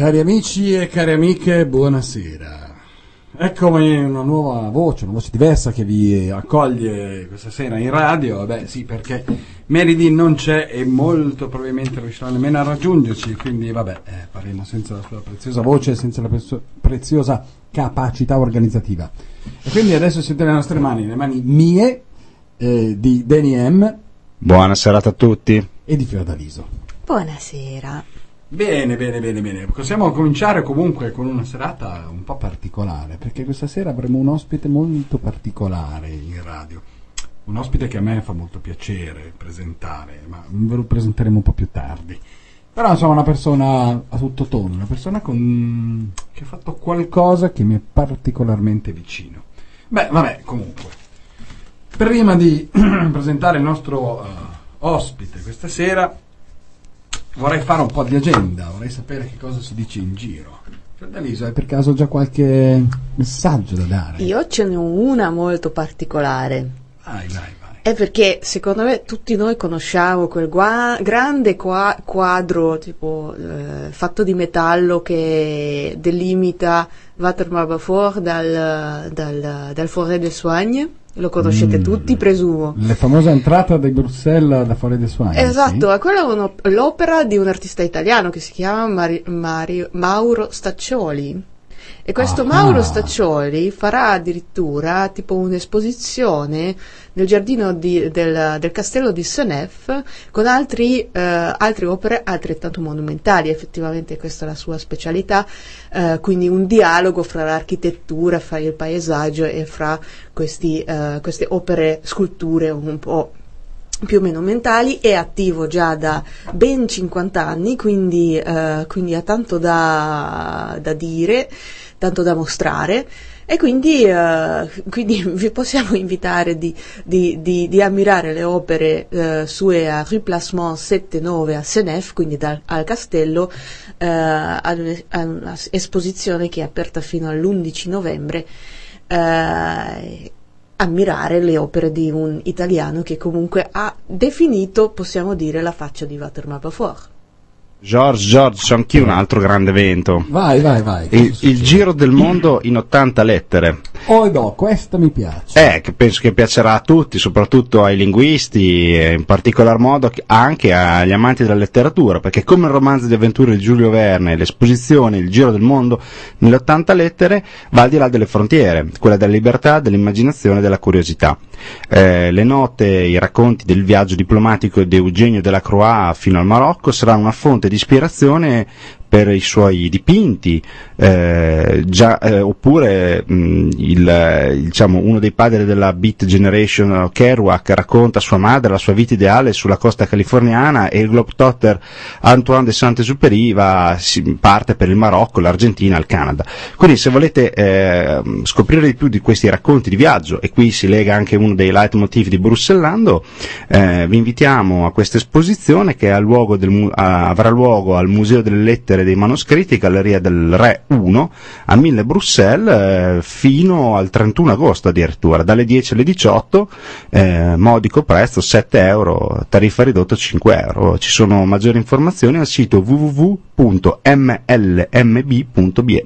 Cari amici e cari amiche, buonasera. Eccomi una nuova voce, una voce diversa che vi accoglie questa sera in radio. Beh sì, perché Meridi non c'è e molto probabilmente riuscirà nemmeno a raggiungerci, quindi vabbè, parliamo senza la sua preziosa voce, senza la preziosa capacità organizzativa. E quindi adesso siete nelle nostre mani, le mani mie, di Danny M. Buona serata a tutti. E di Fiordaliso. Buonasera. Bene. Possiamo cominciare comunque con una serata un po' particolare, perché questa sera avremo un ospite molto particolare in radio. Un ospite che a me fa molto piacere presentare, ma ve lo presenteremo un po' più tardi. Però insomma una persona a tutto tono, una persona che ha fatto qualcosa che mi è particolarmente vicino. Beh, vabbè, comunque. Prima di presentare il nostro ospite questa sera, vorrei fare un po' di agenda, vorrei sapere che cosa si dice in giro. Fiordaliso, hai per caso già qualche messaggio da dare? Io ce n'ho una molto particolare. Vai. È perché secondo me tutti noi conosciamo quel grande quadro tipo fatto di metallo che delimita Watermael-Beaufort dal Forêt des Soignes. Lo conoscete tutti, presumo. La famosa entrata di Bruxelles da Forêt des Soignes. Esatto, sì? Quella è l'opera di un artista italiano che si chiama Mauro Staccioli. E questo Mauro Staccioli farà addirittura tipo un'esposizione nel giardino del castello di Senef con altre opere altrettanto monumentali. Effettivamente questa è la sua specialità, quindi un dialogo fra l'architettura, fra il paesaggio e fra queste opere, sculture un po' più o meno mentali. È attivo già da ben 50 anni, quindi ha tanto da dire, tanto da mostrare, e quindi vi possiamo invitare di ammirare le opere sue a Rue Placement 7-9 a Senef, quindi al castello, ad un'esposizione che è aperta fino all'11 novembre, ammirare le opere di un italiano che comunque ha definito, possiamo dire, la faccia di Watermael-Beaufort. George, c'ho anch'io un altro grande evento. Vai. Il giro del mondo in 80 lettere. Questa mi piace. Che penso che piacerà a tutti, soprattutto ai linguisti, e in particolar modo anche agli amanti della letteratura, perché come il romanzo di avventure di Giulio Verne, l'esposizione Il giro del mondo nelle 80 lettere va al di là delle frontiere, quella della libertà, dell'immaginazione e della curiosità. Le note, i racconti del viaggio diplomatico di Eugenio Delacroix fino al Marocco saranno una fonte di ispirazione per i suoi dipinti, oppure uno dei padri della Beat Generation, Kerouac, racconta sua madre, la sua vita ideale sulla costa californiana, e il globetrotter Antoine de Saint-Exupéry parte per il Marocco, l'Argentina, il Canada. Quindi se volete scoprire di più di questi racconti di viaggio, e qui si lega anche uno dei leitmotiv di Bruxellando, vi invitiamo a questa esposizione che avrà luogo al Museo delle Lettere dei Manoscritti, Galleria del Re 1 a 1000 Bruxelles, fino al 31 agosto addirittura, dalle 10 alle 18, modico prezzo 7 euro, tariffa ridotta 5 euro. Ci sono maggiori informazioni al sito www.mlmb.be.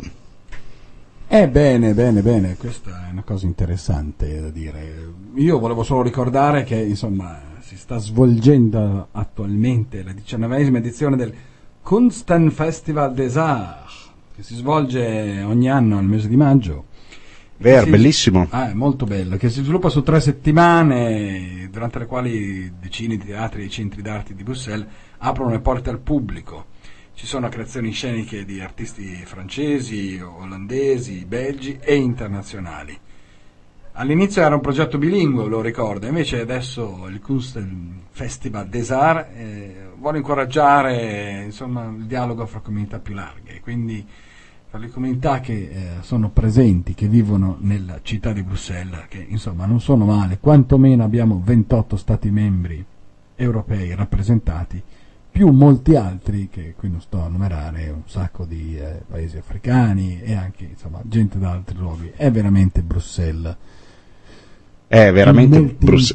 Bene, questa è una cosa interessante da dire. Io volevo solo ricordare che insomma si sta svolgendo attualmente la 19esima edizione del Kunstfestival des Arts, che si svolge ogni anno al mese di maggio. Bellissimo. Molto bello, che si sviluppa su 3 settimane, durante le quali decine di teatri e centri d'arte di Bruxelles aprono le porte al pubblico. Ci sono creazioni sceniche di artisti francesi, olandesi, belgi e internazionali. All'inizio era un progetto bilingue, lo ricordo, invece adesso il Kunstfestival des Arts vuole incoraggiare il dialogo fra comunità più larghe, quindi fra le comunità che sono presenti, che vivono nella città di Bruxelles, che insomma non sono male, quantomeno abbiamo 28 stati membri europei rappresentati, più molti altri che qui non sto a numerare, un sacco di paesi africani e anche gente da altri luoghi. È veramente Bruxelles. È veramente pot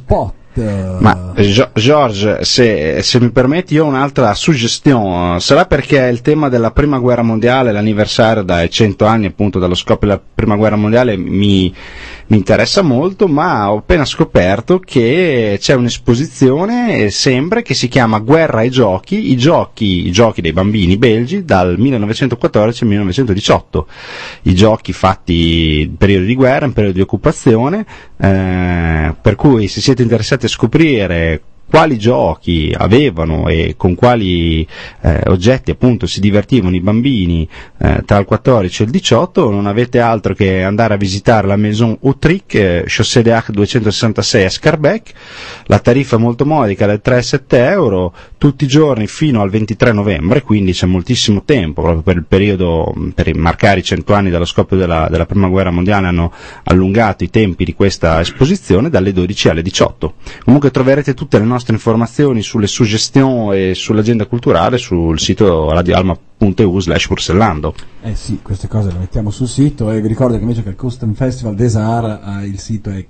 Ma George, se mi permetti, io ho un'altra suggestione. Sarà perché il tema della prima guerra mondiale, l'anniversario dai 100 anni appunto dallo scoppio della prima guerra mondiale mi interessa molto, ma ho appena scoperto che c'è un'esposizione sempre che si chiama Guerra e Giochi, i giochi dei bambini belgi dal 1914 al 1918, i giochi fatti in periodo di guerra, in periodo di occupazione, per cui se siete interessati a scoprire quali giochi avevano e con quali oggetti appunto si divertivano i bambini tra il 14 e il 18, non avete altro che andare a visitare la Maison Autric, Chaussée des Arcs 266 a Scarbeck. La tariffa è molto modica, da 3-7 euro tutti i giorni fino al 23 novembre, quindi c'è moltissimo tempo proprio per il periodo, per marcare i 100 anni dallo scoppio della prima guerra mondiale. Hanno allungato i tempi di questa esposizione dalle 12 alle 18. Comunque troverete tutte le nostre informazioni sulle suggestioni e sull'agenda culturale sul sito radioalma.eu/Bruxellando. Sì, queste cose le mettiamo sul sito, e vi ricordo che invece che il Custom Festival des Arts il sito è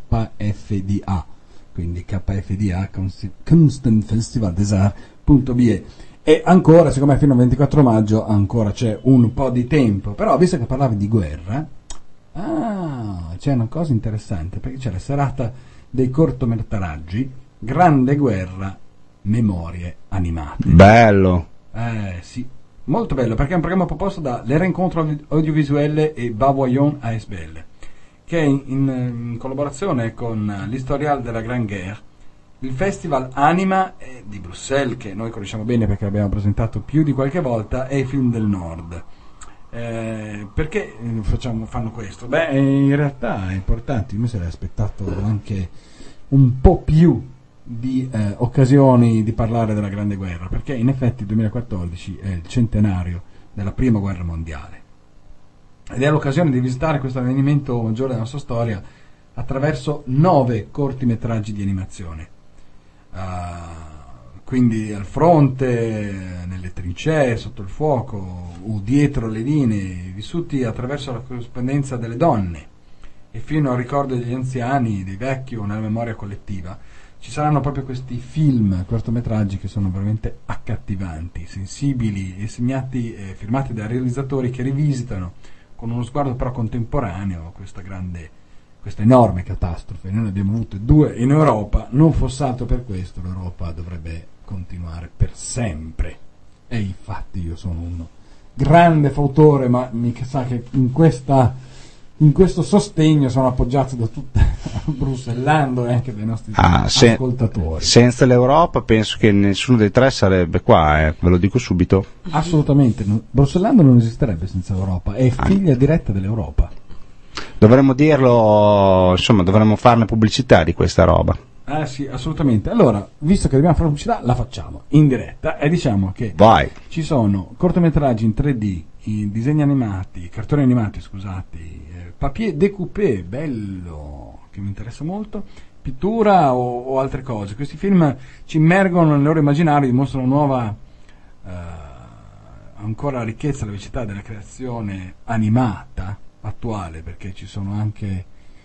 KFDA, quindi KFDA, Custom Festival des Arts.be. E ancora, siccome fino al 24 maggio ancora c'è un po' di tempo, però visto che parlavi di guerra, c'è una cosa interessante, perché c'è la serata dei cortometraggi Grande Guerra, Memorie Animate. Bello! Sì, molto bello, perché è un programma proposto da Le Rencontre Audiovisuelle e Bavoyon ASBL, che è in collaborazione con l'Historial de la Grande Guerre, il Festival Anima di Bruxelles, che noi conosciamo bene perché l'abbiamo presentato più di qualche volta, e i Film del Nord. Perché fanno questo? Beh, in realtà è importante, io mi sarei aspettato anche un po' più di occasioni di parlare della Grande Guerra, perché in effetti il 2014 è il centenario della Prima Guerra Mondiale ed è l'occasione di visitare questo avvenimento maggiore della nostra storia attraverso 9 cortometraggi di animazione, quindi al fronte, nelle trincee, sotto il fuoco o dietro le linee, vissuti attraverso la corrispondenza delle donne e fino al ricordo degli anziani, dei vecchi o nella memoria collettiva. Ci saranno proprio questi film, cortometraggi che sono veramente accattivanti, sensibili e segnati e firmati da realizzatori che rivisitano con uno sguardo però contemporaneo questa enorme catastrofe. Noi ne abbiamo avute 2 in Europa, non fosse altro per questo l'Europa dovrebbe continuare per sempre. E infatti io sono un grande fautore, ma mi sa che in questo sostegno sono appoggiato da tutta Bruxellando e anche dai nostri ascoltatori. Senza l'Europa penso che nessuno dei 3 sarebbe qua, ve lo dico subito. Assolutamente, Bruxellando non esisterebbe senza l'Europa, è figlia diretta dell'Europa. Dovremmo dirlo, insomma, dovremmo farne pubblicità di questa roba. Sì, assolutamente. Allora, visto che dobbiamo fare pubblicità, la facciamo in diretta e diciamo che ci sono cortometraggi in 3D, i disegni animati, cartoni animati, scusate, papier découpé, bello, che mi interessa molto, pittura o altre cose. Questi film ci immergono nel loro immaginario, dimostrano nuova ancora ricchezza e la velocità della creazione animata attuale, perché ci sono anche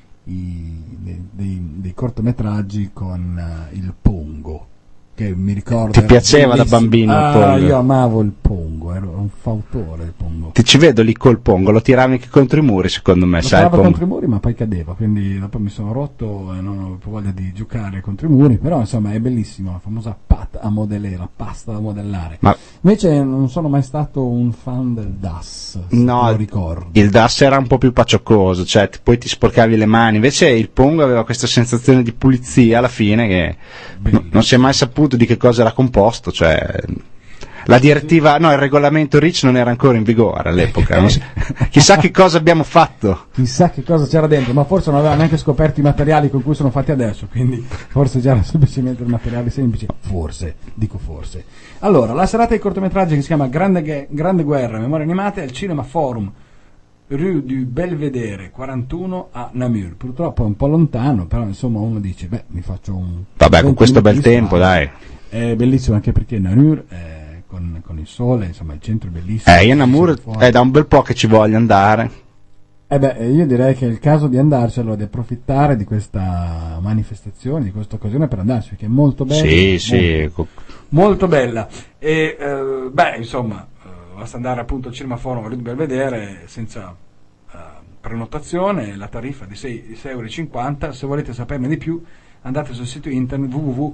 dei cortometraggi con il Pongo, che mi ricordo. Ti piaceva da bambino il Pongo? Io amavo il Pongo, ero un fautore del Pongo. Ti ci vedo lì col Pongo, lo tiravi anche contro i muri, secondo me. Lo tiravo contro i muri, ma poi cadeva, quindi dopo mi sono rotto e non ho più voglia di giocare contro i muri, però insomma è bellissimo, la famosa pasta a modellare, la pasta da modellare. Ma invece non sono mai stato un fan del DAS, no, lo ricordo. Il DAS era un po' più paciocoso, cioè poi ti sporcavi le mani, invece il Pongo aveva questa sensazione di pulizia alla fine che non si è mai saputo di che cosa era composto, cioè la direttiva, no, il regolamento REACH non era ancora in vigore all'epoca. Chissà che cosa abbiamo fatto. Chissà che cosa c'era dentro, ma forse non aveva neanche scoperto i materiali con cui sono fatti adesso, quindi forse già era semplicemente un materiale semplice. Forse, dico forse. Allora, la serata di cortometraggi che si chiama Grande Guerra, Memorie Animate, al Cinema Forum, Rue du Belvedere 41 a Namur. Purtroppo è un po' lontano, però insomma uno dice, mi faccio un... Vabbè, con questo bel tempo, dai. È bellissimo anche perché Namur con il sole, insomma il centro è bellissimo. Io a Namur è da un bel po' che ci voglio andare. Io direi che è il caso di andarci, allora, di approfittare di questa manifestazione, di questa occasione per andarci, perché è molto bella. Sì. Molto bella. E, insomma, basta andare appunto al Cinema Forum a Belvedere senza prenotazione, la tariffa di 6,50 €. Se volete saperne di più, andate sul sito internet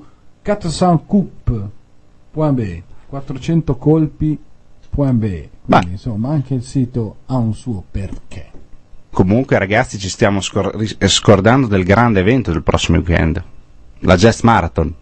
www.400colpi.be 400colpi.be. Quindi, insomma, anche il sito ha un suo perché. Comunque, ragazzi, ci stiamo scordando del grande evento del prossimo weekend, la Jazz Marathon.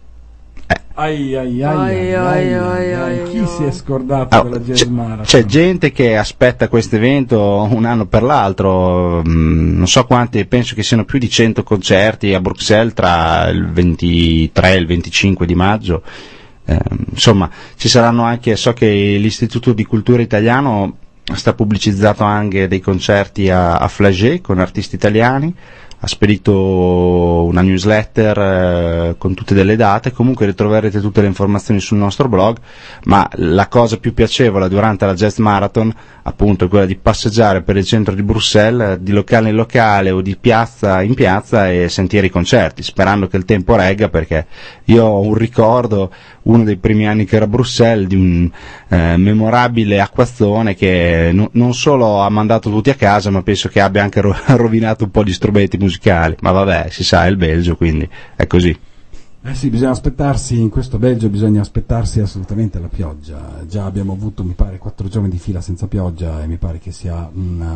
Chi si è scordato della Jazz Marathon? C'è gente che aspetta questo evento un anno per l'altro, non so quanti, penso che siano più di 100 concerti a Bruxelles tra il 23 e il 25 di maggio. Insomma, ci saranno anche, so che l'Istituto di Cultura Italiano sta pubblicizzato anche dei concerti a Flagey con artisti italiani, ha spedito una newsletter con tutte delle date. Comunque ritroverete tutte le informazioni sul nostro blog, ma la cosa più piacevole durante la Jazz Marathon appunto è quella di passeggiare per il centro di Bruxelles, di locale in locale o di piazza in piazza, e sentire i concerti, sperando che il tempo regga, perché io ho un ricordo, uno dei primi anni che ero a Bruxelles, di un memorabile acquazzone che non solo ha mandato tutti a casa, ma penso che abbia anche rovinato un po' di strumenti musicali, ma vabbè, si sa, è il Belgio, quindi è così. Sì, bisogna aspettarsi, in questo Belgio bisogna aspettarsi assolutamente la pioggia. Già abbiamo avuto, mi pare, 4 giorni di fila senza pioggia, e mi pare che sia una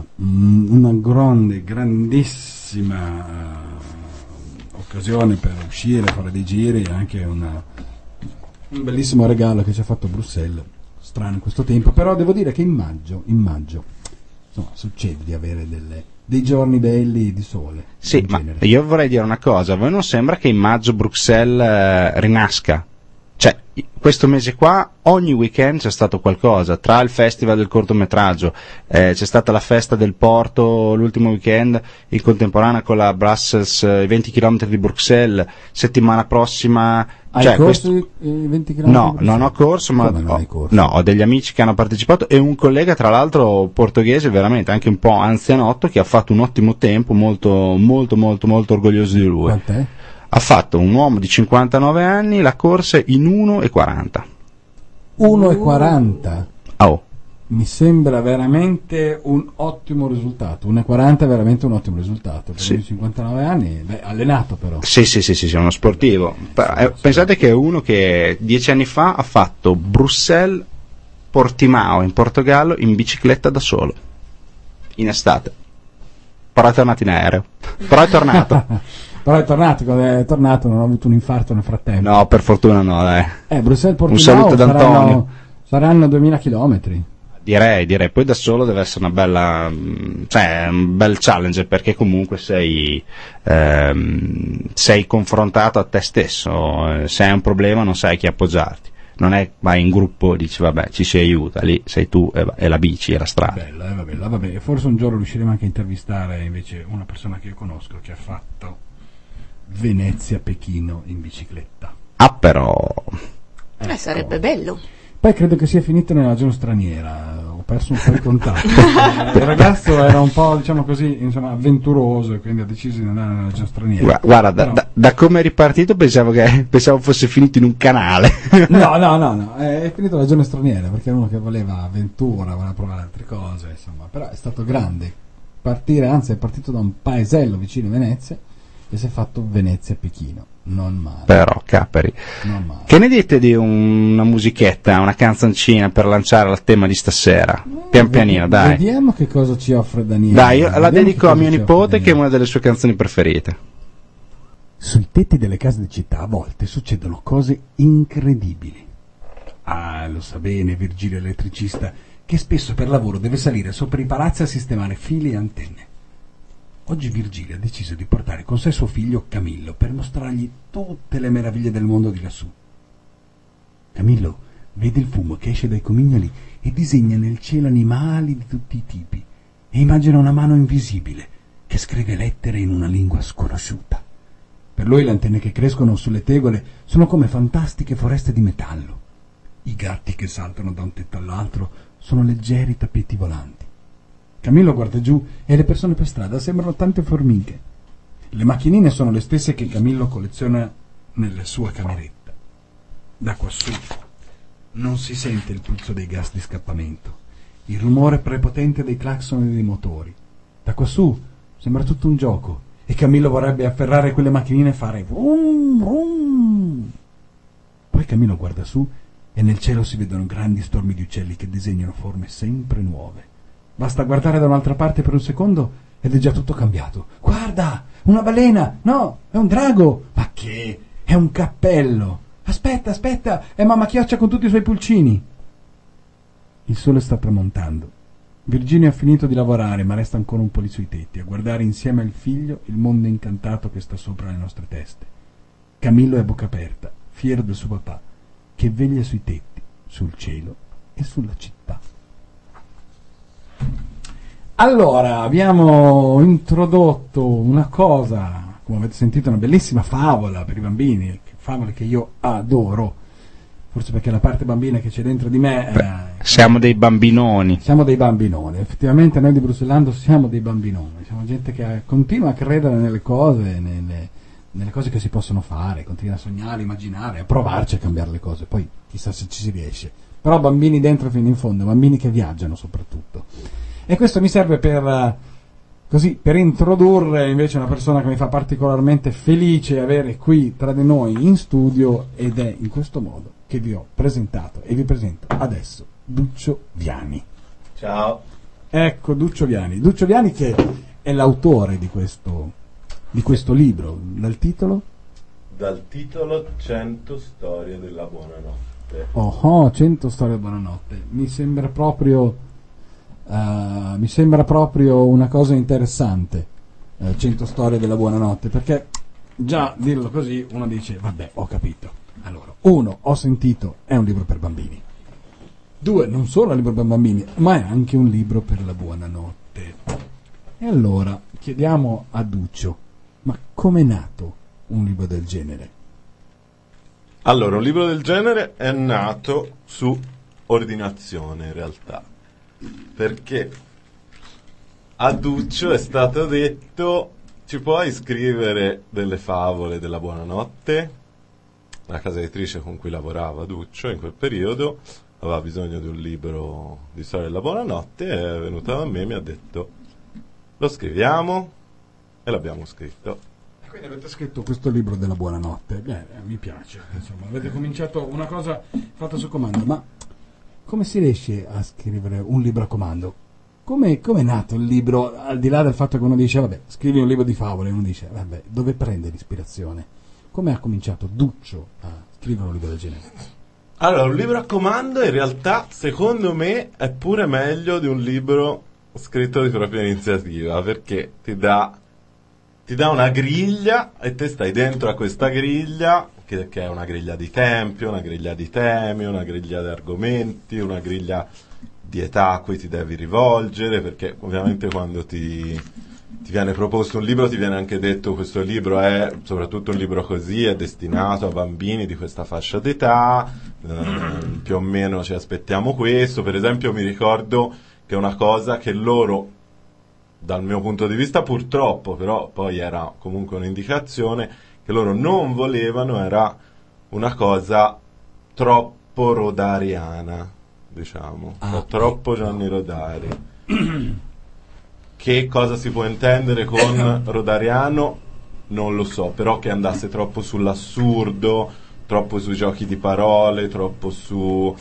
grandissima occasione per uscire, fare dei giri, e anche un bellissimo regalo che ci ha fatto Bruxelles. Strano in questo tempo, però devo dire che in maggio insomma, succede di avere dei giorni belli di sole. Sì, ma io vorrei dire una cosa, a voi non sembra che in maggio Bruxelles rinasca? Cioè, questo mese qua, ogni weekend c'è stato qualcosa, tra il festival del cortometraggio, c'è stata la festa del Porto l'ultimo weekend, in contemporanea con la Brussels, i 20 km di Bruxelles, settimana prossima... Hai corso i 20 km? No, non ho corso, ma ho degli amici che hanno partecipato, e un collega, tra l'altro portoghese, veramente anche un po' anzianotto, che ha fatto un ottimo tempo, molto molto molto molto orgoglioso di lui. Quant'è? Ha fatto, un uomo di 59 anni, la corsa in 1,40. 1,40? Oh. Mi sembra veramente un ottimo risultato. 1,40 è veramente un ottimo risultato. Per Sì. 59 anni, allenato però. Sì, è uno sportivo. Pensate che è uno che 10 anni fa ha fatto Bruxelles-Portimao in Portogallo in bicicletta da solo, in estate. Però è tornato in aereo. Però è tornato. Però è tornato, quando è tornato non ha avuto un infarto nel frattempo. No, per fortuna no, dai. Bruxelles-Portimao un saluto ad Antonio. Saranno 2000 chilometri. Direi, poi da solo deve essere una bella, cioè un bel challenge, perché comunque sei confrontato a te stesso, se hai un problema non sai chi appoggiarti, non è vai in gruppo, dici vabbè ci si aiuta, lì sei tu e la bici e la strada. Bella, vabbè, forse un giorno riusciremo anche a intervistare invece una persona che io conosco che ha fatto Venezia-Pechino in bicicletta. Ah, però Sarebbe bello. Poi credo che sia finito nella regione straniera, ho perso un po' i contatti. Il ragazzo era un po', diciamo così, insomma, avventuroso, e quindi ha deciso di andare nella regione straniera. Guarda, da come è ripartito pensavo fosse finito in un canale. No, è finito nella regione straniera, perché era uno che voleva avventura, voleva provare altre cose, insomma, però è stato grande partire, anzi è partito da un paesello vicino a Venezia e si è fatto Venezia-Pechino. Non male. Però, caperi. Che ne dite di una musichetta, una canzoncina per lanciare il tema di stasera? Pian pianino, dai. Vediamo che cosa ci offre Daniele. Dai, io la dedico a mio nipote, che è una delle sue canzoni preferite. Sui tetti delle case di città a volte succedono cose incredibili. Ah, lo sa bene Virgilio elettricista, che spesso per lavoro deve salire sopra i palazzi a sistemare fili e antenne. Oggi Virgilio ha deciso di portare con sé suo figlio Camillo per mostrargli tutte le meraviglie del mondo di lassù. Camillo vede il fumo che esce dai comignoli e disegna nel cielo animali di tutti i tipi e immagina una mano invisibile che scrive lettere in una lingua sconosciuta. Per lui le antenne che crescono sulle tegole sono come fantastiche foreste di metallo. I gatti che saltano da un tetto all'altro sono leggeri tappeti volanti. Camillo guarda giù e le persone per strada sembrano tante formiche. Le macchinine sono le stesse che Camillo colleziona nella sua cameretta. Da quassù non si sente il puzzo dei gas di scappamento, il rumore prepotente dei clacson e dei motori. Da quassù sembra tutto un gioco e Camillo vorrebbe afferrare quelle macchinine e fare vrum vrum. Poi Camillo guarda su e nel cielo si vedono grandi stormi di uccelli che disegnano forme sempre nuove. Basta guardare da un'altra parte per un secondo ed è già tutto cambiato. Guarda, una balena! No, è un drago! Ma che? È un cappello! Aspetta, è mamma Chioccia con tutti i suoi pulcini! Il sole sta tramontando. Virginia ha finito di lavorare, ma resta ancora un po' lì sui tetti, a guardare insieme al figlio il mondo incantato che sta sopra le nostre teste. Camillo è a bocca aperta, fiero del suo papà, che veglia sui tetti, sul cielo e sulla città. Allora, abbiamo introdotto una cosa, come avete sentito, una bellissima favola per i bambini, favole che io adoro, forse perché la parte bambina che c'è dentro di me... siamo dei bambinoni. Siamo dei bambinoni, effettivamente noi di Bruxellando siamo dei bambinoni, siamo gente che continua a credere nelle cose, nelle cose che si possono fare, continua a sognare, immaginare, a provarci a cambiare le cose, poi chissà se ci si riesce. Però bambini dentro fino in fondo, bambini che viaggiano soprattutto. E questo mi serve per introdurre invece una persona che mi fa particolarmente felice avere qui tra di noi in studio, ed è in questo modo che vi ho presentato e vi presento adesso Duccio Viani. Ciao. Ecco Duccio Viani che è l'autore di questo libro, dal titolo 100 storie della buonanotte. 100 storie della buonanotte. Mi sembra proprio una cosa interessante, 100 storie della buonanotte, perché già dirlo così uno dice vabbè, ho capito. Allora, 1, ho sentito, è un libro per bambini. 2, non solo è un libro per bambini, ma è anche un libro per la buonanotte. E allora chiediamo a Duccio, ma com'è nato un libro del genere? Allora, un libro del genere è nato su ordinazione in realtà, perché a Duccio è stato detto: ci puoi scrivere delle favole della buonanotte? La casa editrice con cui lavorava Duccio in quel periodo aveva bisogno di un libro di storia della buonanotte e è venuta da me e mi ha detto: lo scriviamo, e l'abbiamo scritto. Quindi avete scritto questo libro della buonanotte. Mi piace, insomma, avete cominciato una cosa fatta su comando, ma come si riesce a scrivere un libro a comando? Come è nato il libro, al di là del fatto che uno dice vabbè, scrivi un libro di favole, e uno dice vabbè, dove prende l'ispirazione? Come ha cominciato Duccio a scrivere un libro del genere? Allora, un libro a comando in realtà, secondo me, è pure meglio di un libro scritto di propria iniziativa, perché ti dà una griglia e te stai dentro a questa griglia, che è una griglia di tempi, una griglia di temi, una griglia di argomenti, una griglia di età a cui ti devi rivolgere, perché ovviamente quando ti viene proposto un libro ti viene anche detto: questo libro è, soprattutto un libro così, è destinato a bambini di questa fascia d'età, più o meno ci aspettiamo questo. Per esempio mi ricordo che una cosa che loro, dal mio punto di vista purtroppo, però poi era comunque un'indicazione, che loro non volevano, era una cosa troppo rodariana, diciamo, troppo Gianni Rodari. Che cosa si può intendere con rodariano non lo so, però che andasse troppo sull'assurdo, troppo sui giochi di parole, troppo su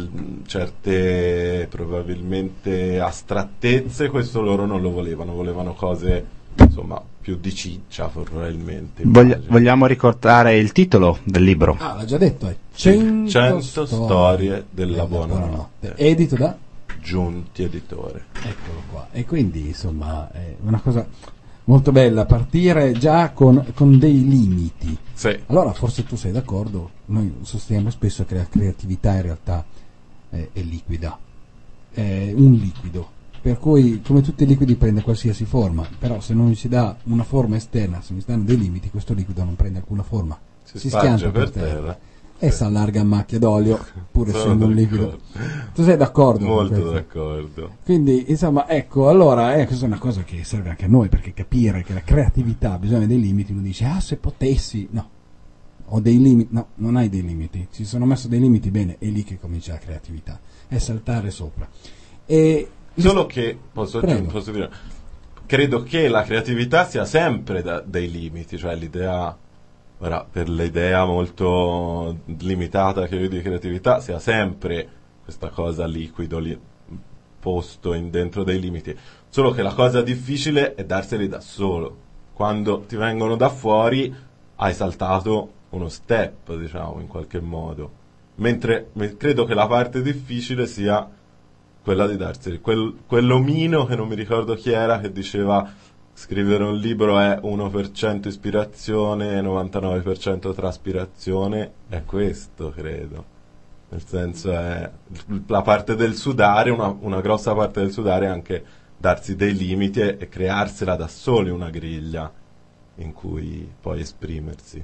certe probabilmente astrattezze, questo loro non lo volevano cose insomma più di ciccia probabilmente. Vogliamo ricordare il titolo del libro? L'ha già detto, è 100 storie della buonanotte, edito da Giunti Editore. Eccolo qua. E quindi insomma è una cosa molto bella partire già con dei limiti. Sì. Allora forse tu sei d'accordo, noi sosteniamo spesso che la creatività in realtà è liquida, è un liquido, per cui come tutti i liquidi prende qualsiasi forma, però se non si dà una forma esterna, se non si danno dei limiti, questo liquido non prende alcuna forma, si schianta per terra. e si allarga a macchia d'olio, pur Sono essendo un liquido. d'accordo. Tu sei d'accordo con Molto questo? d'accordo. Quindi, insomma, ecco, allora, questa è una cosa che serve anche a noi, perché capire che la creatività ha bisogno dei limiti, uno dice, se potessi, no, ho dei limiti, no, non hai dei limiti, ci sono messo dei limiti, bene, è lì che comincia la creatività, è saltare sopra. E Solo che, posso Prego. dire, credo che la creatività sia sempre dei limiti, cioè l'idea, ora, per l'idea molto limitata che io ho di creatività, sia sempre questa cosa liquido, posto dentro dei limiti. Solo che la cosa difficile è darseli da solo. Quando ti vengono da fuori hai saltato uno step, diciamo, in qualche modo. Mentre credo che la parte difficile sia quella di darseli. Quell'omino che non mi ricordo chi era, che diceva scrivere un libro è 1% ispirazione e 99% traspirazione, è questo, credo. Nel senso è la parte del sudare, una grossa parte del sudare è anche darsi dei limiti e crearsela da soli una griglia in cui poi esprimersi.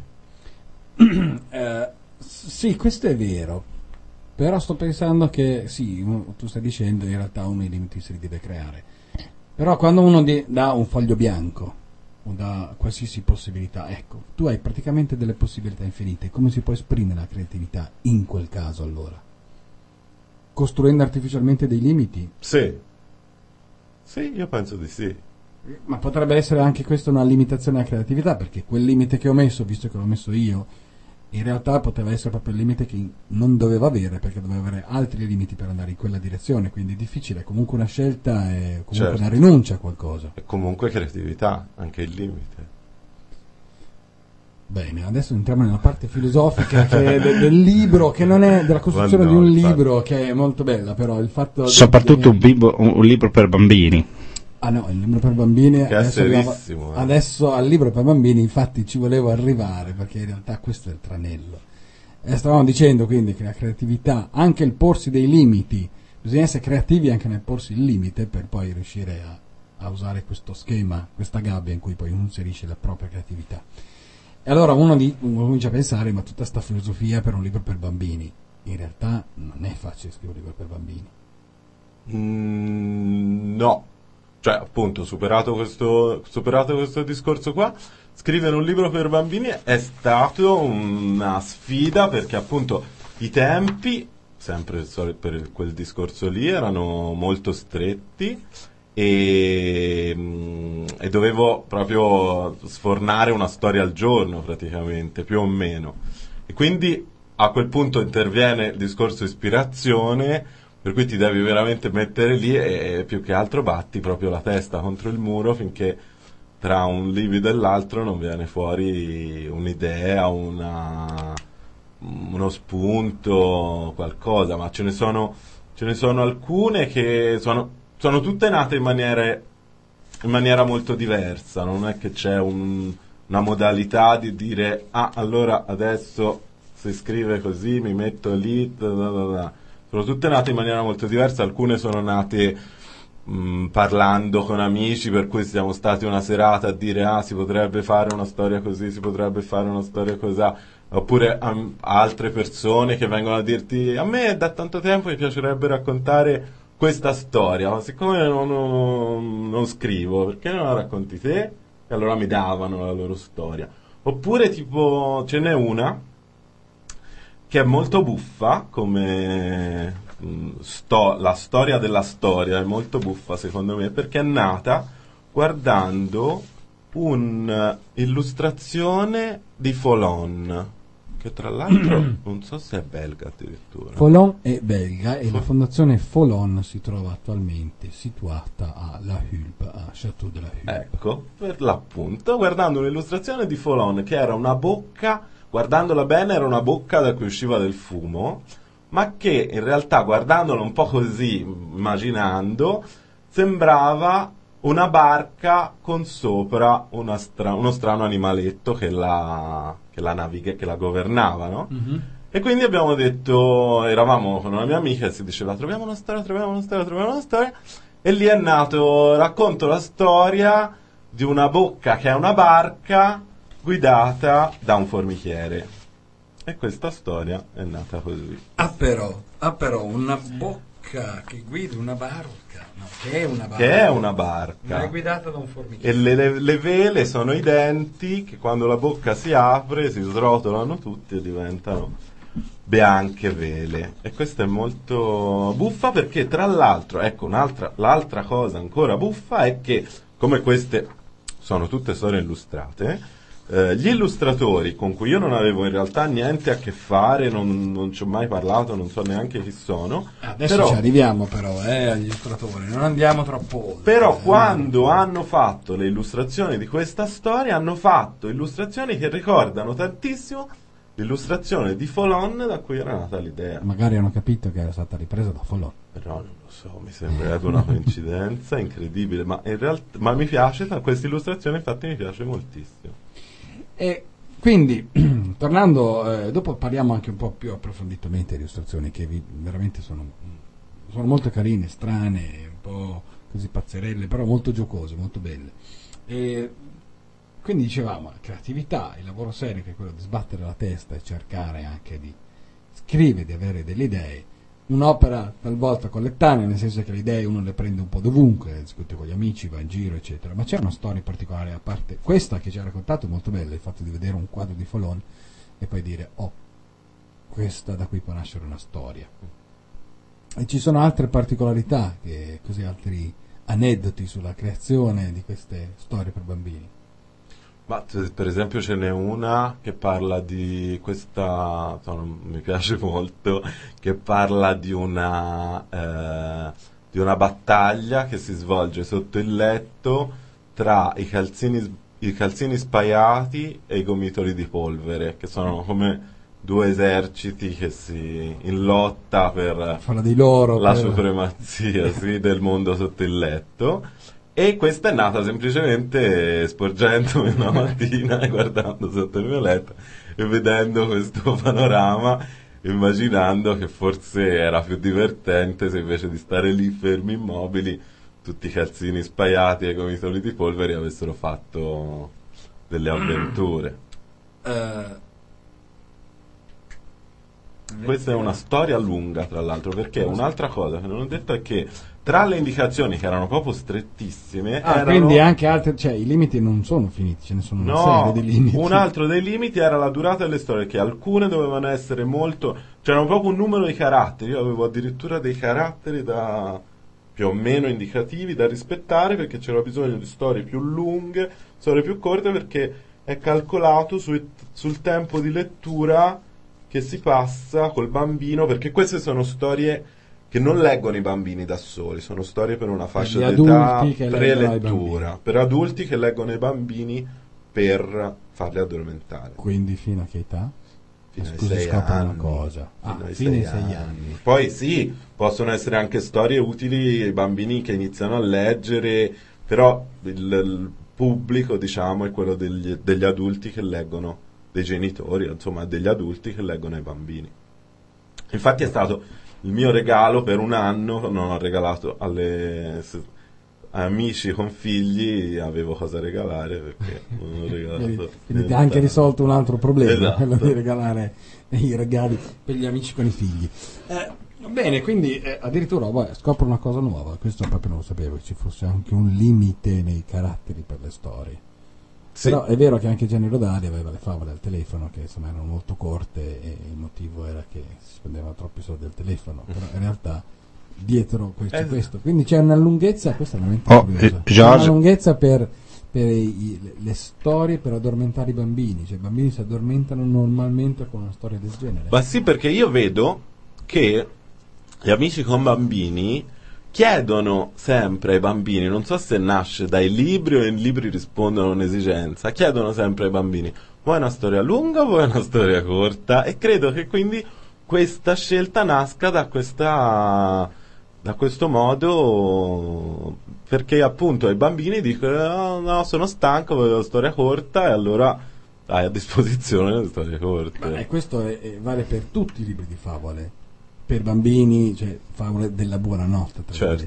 sì, questo è vero, però sto pensando che, sì, tu stai dicendo, in realtà uno i limiti se li deve creare. Però quando uno dà un foglio bianco o dà qualsiasi possibilità, ecco, tu hai praticamente delle possibilità infinite. Come si può esprimere la creatività in quel caso, allora? Costruendo artificialmente dei limiti? Sì, io penso di sì. Ma potrebbe essere anche questa una limitazione alla creatività, perché quel limite che ho messo, visto che l'ho messo io, in realtà poteva essere proprio il limite che non dovevo avere, perché dovevo avere altri limiti per andare in quella direzione, quindi è difficile, è comunque una scelta e comunque Certo. una rinuncia a qualcosa. E comunque creatività, anche il limite. Bene, adesso entriamo nella parte filosofica che del libro, che non è della costruzione Ma di no, un infatti. libro, che è molto bella, però il fatto... Soprattutto un libro per bambini. Ah no, il libro per bambini, Che è serissimo, adesso al libro per bambini infatti ci volevo arrivare, perché in realtà questo è il tranello. Stavamo dicendo quindi che la creatività, anche il porsi dei limiti, bisogna essere creativi anche nel porsi il limite per poi riuscire a usare questo schema, questa gabbia in cui poi uno inserisce la propria creatività. E allora uno comincia a pensare, ma tutta sta filosofia per un libro per bambini, in realtà non è facile scrivere un libro per bambini. No, cioè appunto superato questo discorso qua, scrivere un libro per bambini è stato una sfida, perché appunto i tempi, sempre per quel discorso lì, erano molto stretti e dovevo proprio sfornare una storia al giorno praticamente, più o meno, e quindi a quel punto interviene il discorso ispirazione, per cui ti devi veramente mettere lì e più che altro batti proprio la testa contro il muro finché tra un livido e l'altro non viene fuori un'idea, uno spunto, qualcosa, ma ce ne sono alcune che sono tutte nate in maniera molto diversa, non è che c'è una modalità di dire allora adesso si scrive così, mi metto lì, sono tutte nate in maniera molto diversa, alcune sono nate parlando con amici, per cui siamo stati una serata a dire si potrebbe fare una storia così, si potrebbe fare una storia così, oppure altre persone che vengono a dirti a me da tanto tempo mi piacerebbe raccontare questa storia, ma siccome non scrivo, perché non la racconti te? E allora mi davano la loro storia. Oppure tipo ce n'è una che è molto buffa, come la storia della storia è molto buffa secondo me, perché è nata guardando un'illustrazione di Folon, che tra l'altro non so se è belga addirittura. Folon è belga e la fondazione Folon si trova attualmente situata a La Hulpe, a Château de la Hulpe. Ecco, per l'appunto, guardando un'illustrazione di Folon che era una bocca, guardandola bene era una bocca da cui usciva del fumo, ma che in realtà guardandola un po' così, immaginando, sembrava una barca con sopra uno strano animaletto che la governava, no? Mm-hmm. E quindi abbiamo detto, eravamo con una mia amica e si diceva troviamo una storia, e lì è nato, racconto la storia di una bocca che è una barca guidata da un formichiere. E questa storia è nata così. Ah però, una bocca che guida una barca, no, che è una barca. Che è una barca. Ma è guidata da un formichino. E le vele sono i denti che quando la bocca si apre si srotolano tutti e diventano bianche vele. E questa è molto buffa perché tra l'altro, ecco, l'altra cosa ancora buffa è che, come queste sono tutte storie illustrate, gli illustratori con cui io non avevo in realtà niente a che fare, non ci ho mai parlato, non so neanche chi sono. Adesso però, ci arriviamo però agli illustratori, non andiamo troppo oltre. Però quando hanno fatto le illustrazioni di questa storia hanno fatto illustrazioni che ricordano tantissimo l'illustrazione di Folon da cui era nata l'idea. Magari hanno capito che era stata ripresa da Folon. Però non lo so, mi sembra una coincidenza incredibile, ma in realtà mi piace, questa illustrazione infatti mi piace moltissimo. E quindi, tornando, dopo parliamo anche un po' più approfonditamente di illustrazioni che veramente sono molto carine, strane, un po' così pazzerelle, però molto giocose, molto belle. E quindi dicevamo, la creatività, il lavoro serio che è quello di sbattere la testa e cercare anche di scrivere, di avere delle idee. Un'opera talvolta collettanea, nel senso che le idee uno le prende un po' dovunque, discute con gli amici, va in giro, eccetera. Ma c'è una storia in particolare, a parte questa che ci ha raccontato, molto bella, il fatto di vedere un quadro di Folon e poi dire, questa da qui può nascere una storia. E ci sono altre particolarità, così altri aneddoti sulla creazione di queste storie per bambini. Ma per esempio ce n'è una che parla di questa, mi piace molto, che parla di una battaglia che si svolge sotto il letto tra i calzini spaiati e i gomitoli di polvere, che sono come due eserciti che si in lotta per di loro, la supremazia del mondo sotto il letto. E questa è nata semplicemente sporgendomi una mattina e guardando sotto il mio letto e vedendo questo panorama, immaginando che forse era più divertente se invece di stare lì fermi immobili tutti i calzini spaiati e i gomitoli di polvere avessero fatto delle avventure. Questa è una storia lunga, tra l'altro, perché un'altra cosa che non ho detto è che tra le indicazioni, che erano proprio strettissime, erano... quindi anche altre, cioè i limiti non sono finiti, ce ne sono una serie di limiti. Un altro dei limiti era la durata delle storie, che alcune dovevano essere molto... c'erano proprio un numero di caratteri, io avevo addirittura dei caratteri da più o meno indicativi da rispettare, perché c'era bisogno di storie più lunghe, storie più corte, perché è calcolato sul tempo di lettura che si passa col bambino, perché queste sono storie che non leggono i bambini da soli, sono storie per una fascia d'età prelettura, per adulti che leggono i bambini per farli addormentare. Quindi fino a che età? Fino ai Scusi, 6 scopro anni. una cosa. Fino ai 6 anni. Poi sì, possono essere anche storie utili ai bambini che iniziano a leggere, però il pubblico, diciamo, è quello degli adulti che leggono, dei genitori, insomma, degli adulti che leggono ai bambini. Infatti è stato il mio regalo per un anno, non ho regalato amici con figli, avevo cosa regalare perché non ho regalato. Quindi ti ha anche risolto un altro problema, esatto, quello di regalare i regali per gli amici con i figli. Bene, quindi addirittura scopro una cosa nuova, questo proprio non lo sapevo, che ci fosse anche un limite nei caratteri per le storie. Sì. Però è vero che anche Gianni Rodari aveva le favole al telefono che insomma erano molto corte e il motivo era che si spendevano troppi soldi al telefono, però in realtà dietro c'è questo, quindi c'è una lunghezza, questa è veramente curiosa, c'è una lunghezza per le storie per addormentare i bambini, cioè i bambini si addormentano normalmente con una storia del genere. Ma sì, perché io vedo che gli amici con bambini chiedono sempre ai bambini, non so se nasce dai libri o i libri rispondono a un'esigenza, chiedono sempre ai bambini: vuoi una storia lunga o vuoi una storia corta? E credo che quindi questa scelta nasca da questo modo, perché appunto ai bambini dicono no, sono stanco, voglio una storia corta, e allora hai a disposizione le storie corte. Ma questo vale per tutti i libri di favole, per bambini, cioè favole della buonanotte, certo.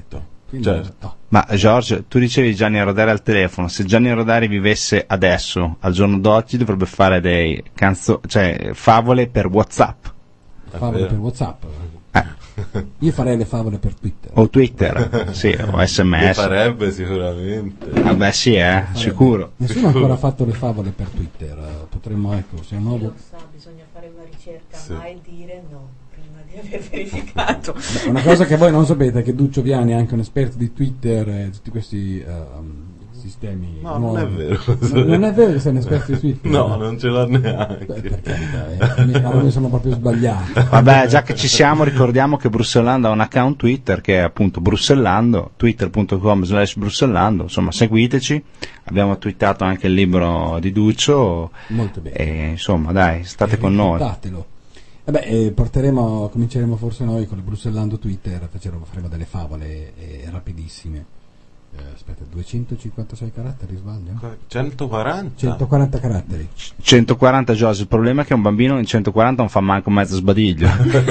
Quindi, Certo. no. Ma George, tu dicevi Gianni Rodari al telefono, se Gianni Rodari vivesse adesso, al giorno d'oggi, dovrebbe fare dei favole per WhatsApp Favole vero. per WhatsApp. Io farei le favole per Twitter. o Twitter, sì, o Lo SMS. farebbe sicuramente. Vabbè sì, sicuro. Nessuno ha ancora fatto le favole per Twitter. Potremmo, ecco, se no. Lo sa, bisogna fare una ricerca, Sì. mai dire no prima di aver verificato. Beh, una cosa che voi non sapete è che Duccio Viani è anche un esperto di Twitter e tutti questi sistemi No, nuovi. non è vero. Non è vero che sei un esperto di Twitter? No, non ce l'ha Beh, neanche. per carità, allora mi sono proprio sbagliato. Vabbè, già che ci siamo, ricordiamo che Brussellando ha un account Twitter che è appunto Brussellando, twitter.com/Brussellando, insomma seguiteci, abbiamo twittato anche il libro di Duccio Molto bene. e insomma dai, state con noi. Riportatelo. Cominceremo forse noi con il Brussellando Twitter, faremo delle favole rapidissime. Aspetta, 256 caratteri, sbaglio? 140? 140 caratteri. 140 Giorgio, il problema è che un bambino in 140 non fa manco mezzo sbadiglio.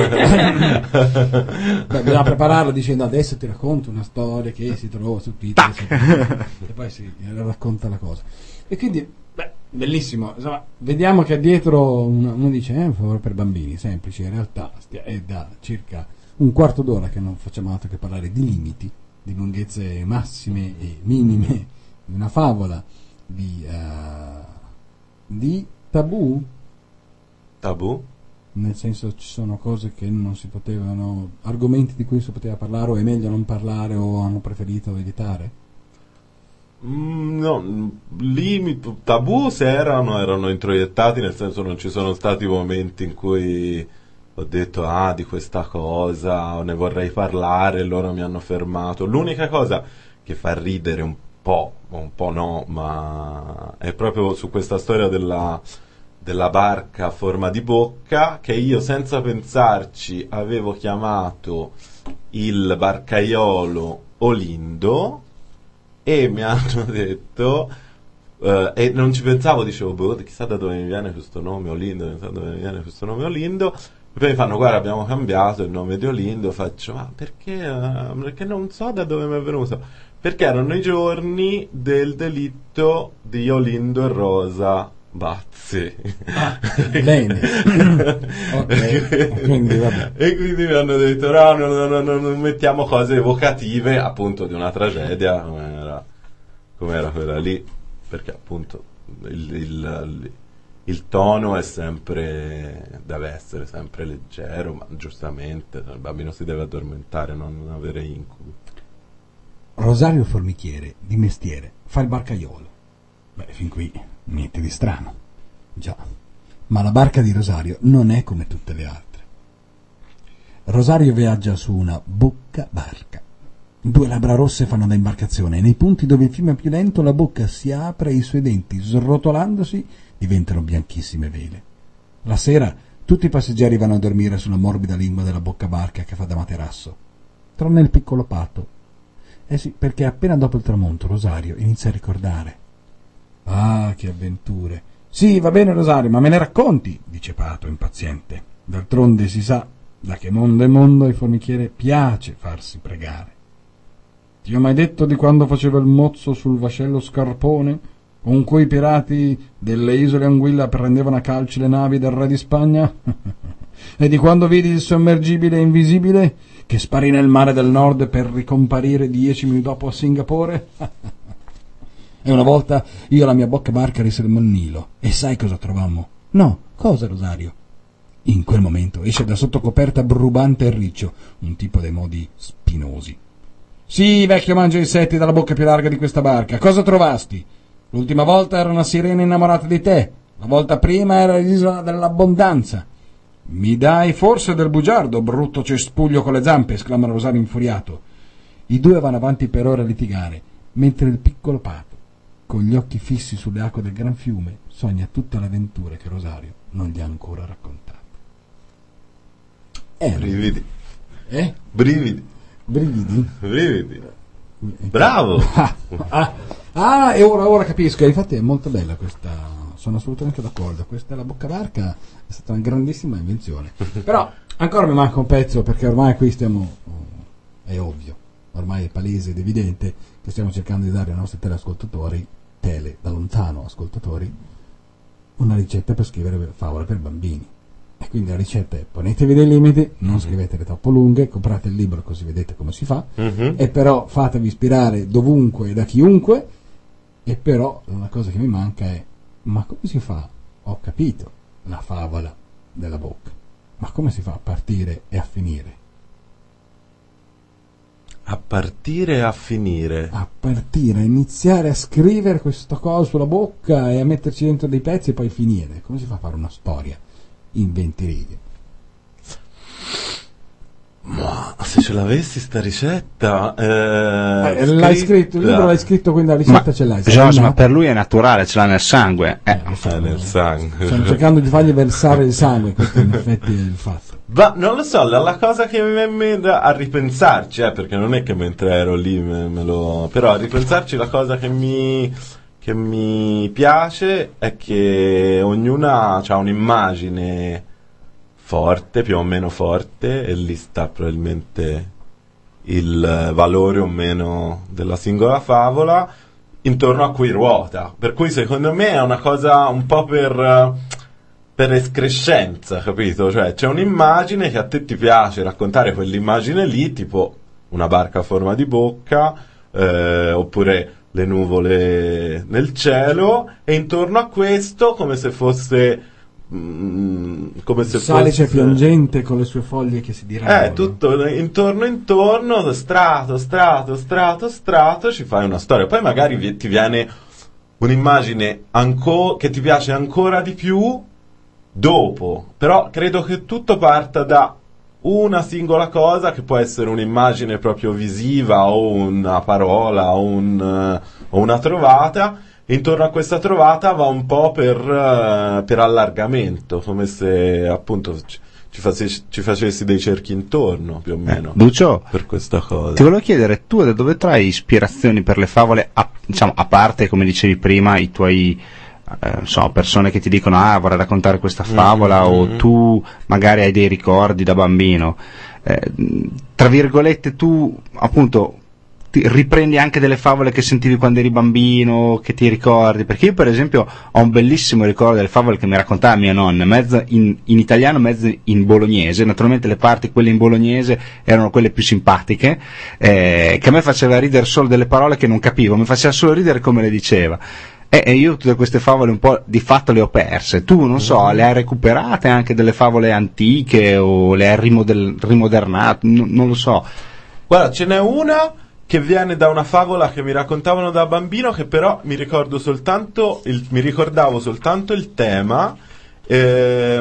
Beh, bisogna prepararlo dicendo adesso ti racconto una storia che si trova su Twitter e poi si racconta la cosa. E quindi, bellissimo. Insomma, vediamo che dietro uno dice un favore per bambini, semplice, in realtà è da circa un quarto d'ora che non facciamo altro che parlare di limiti, di lunghezze massime e minime di una favola, di tabù, Tabù? nel senso ci sono cose che non si potevano, argomenti di cui si poteva parlare o è meglio non parlare o hanno preferito evitare. No, tabù se erano introiettati, nel senso non ci sono stati momenti in cui ho detto di questa cosa o ne vorrei parlare e loro mi hanno fermato. L'unica cosa che fa ridere un po' no, ma è proprio su questa storia della barca a forma di bocca, che io senza pensarci avevo chiamato il barcaiolo Olindo e mi hanno detto e non ci pensavo, dicevo chissà da dove mi viene questo nome Olindo, e poi mi fanno guarda abbiamo cambiato il nome di Olindo, faccio ma perché non so da dove mi è venuto, perché erano i giorni del delitto di Olindo e Rosa Bazzi. Bene. Ok, quindi vabbè. E quindi mi hanno detto no, non mettiamo cose evocative appunto di una tragedia come era quella lì, perché appunto il tono è sempre, deve essere sempre leggero, ma giustamente il bambino si deve addormentare, non avere incubi. Rosario Formichiere, di mestiere, fa il barcaiolo. Beh, fin qui niente di strano. Già, ma la barca di Rosario non è come tutte le altre. Rosario viaggia su una bocca barca. 2 labbra rosse fanno da imbarcazione e nei punti dove il fiume è più lento la bocca si apre e i suoi denti, srotolandosi, diventano bianchissime vele. La sera tutti i passeggeri vanno a dormire sulla morbida lingua della bocca barca che fa da materasso, tranne il piccolo Pato. Eh sì, perché appena dopo il tramonto Rosario inizia a ricordare. Ah, che avventure! Sì, va bene Rosario, ma me ne racconti, dice Pato impaziente. D'altronde si sa, da che mondo è mondo ai formichiere piace farsi pregare. Ti ho mai detto di quando facevo il mozzo sul vascello Scarpone, con cui i pirati delle isole Anguilla prendevano a calci le navi del re di Spagna? E di quando vidi il sommergibile invisibile che sparì nel mare del nord per ricomparire 10 minuti dopo a Singapore? E una volta io e la mia bocca barca risermo il Nilo e sai cosa trovammo? No, cosa Rosario? In quel momento esce da sotto coperta brubante il riccio, un tipo dai modi spinosi. Sì, vecchio mangia insetti dalla bocca più larga di questa barca. Cosa trovasti? L'ultima volta era una sirena innamorata di te. La volta prima era l'isola dell'abbondanza. Mi dai forse del bugiardo, brutto cespuglio con le zampe, esclama Rosario infuriato. I 2 vanno avanti per ore a litigare, mentre il piccolo Pato, con gli occhi fissi sulle acque del gran fiume, sogna tutte le avventure che Rosario non gli ha ancora raccontato. Brividi. Brividi? Brividi. Bravo! E ora capisco, infatti è molto bella questa, sono assolutamente d'accordo, questa è la bocca barca, è stata una grandissima invenzione. Però ancora mi manca un pezzo perché ormai qui stiamo, è ovvio, ormai è palese ed evidente che stiamo cercando di dare ai nostri teleascoltatori, da lontano ascoltatori, una ricetta per scrivere favole per bambini. E quindi la ricetta è: ponetevi dei limiti, non scrivetele troppo lunghe, comprate il libro così vedete come si fa, e però fatevi ispirare dovunque e da chiunque. E però una cosa che mi manca è: ma come si fa? Ho capito la favola della bocca, ma come si fa a partire e a finire? A partire e a finire. A partire, a iniziare a scrivere questo coso sulla bocca e a metterci dentro dei pezzi e poi finire. Come si fa a fare una storia in 20 righe? Ma se ce l'avessi sta ricetta, l'hai scritto, il libro l'hai scritto, quindi la ricetta ce l'hai. George, ma per lui è naturale, ce l'ha nel sangue. Nel sangue. Stanno cercando di fargli versare il sangue, questo in effetti è il fatto. Ma non lo so, la cosa che mi viene a ripensarci, perché non è che mentre ero lì però a ripensarci la cosa che mi piace è che ognuna ha un'immagine forte, più o meno forte, e lì sta probabilmente il valore o meno della singola favola, intorno a cui ruota. Per cui secondo me è una cosa un po' per escrescenza, capito? Cioè c'è un'immagine che a te ti piace raccontare, quell'immagine lì, tipo una barca a forma di bocca, oppure le nuvole nel cielo, e intorno a questo come se fosse salice piangente con le sue foglie che si diramano. Tutto intorno, strato, ci fai una storia. Poi magari ti viene un'immagine che ti piace ancora di più dopo, però credo che tutto parta da una singola cosa, che può essere un'immagine proprio visiva o una parola o una trovata. Intorno a questa trovata va un po' per allargamento, come se appunto ci facessi dei cerchi intorno, più o meno. Duccio, per questa cosa. Ti volevo chiedere, tu da dove trai ispirazioni per le favole, a parte, come dicevi prima, i tuoi persone che ti dicono vorrei raccontare questa favola, o tu magari hai dei ricordi da bambino, tra virgolette, tu appunto riprendi anche delle favole che sentivi quando eri bambino, che ti ricordi? Perché io per esempio ho un bellissimo ricordo delle favole che mi raccontava mia nonna, mezzo in italiano, mezzo in bolognese. Naturalmente le parti, quelle in bolognese, erano quelle più simpatiche, che a me faceva ridere solo delle parole che non capivo, mi faceva solo ridere come le diceva. E io tutte queste favole un po' di fatto le ho perse. Tu, non so, le hai recuperate anche delle favole antiche, o le hai rimodernate? Non lo so. Guarda, ce n'è una che viene da una favola che mi raccontavano da bambino, che però mi ricordavo soltanto il tema, però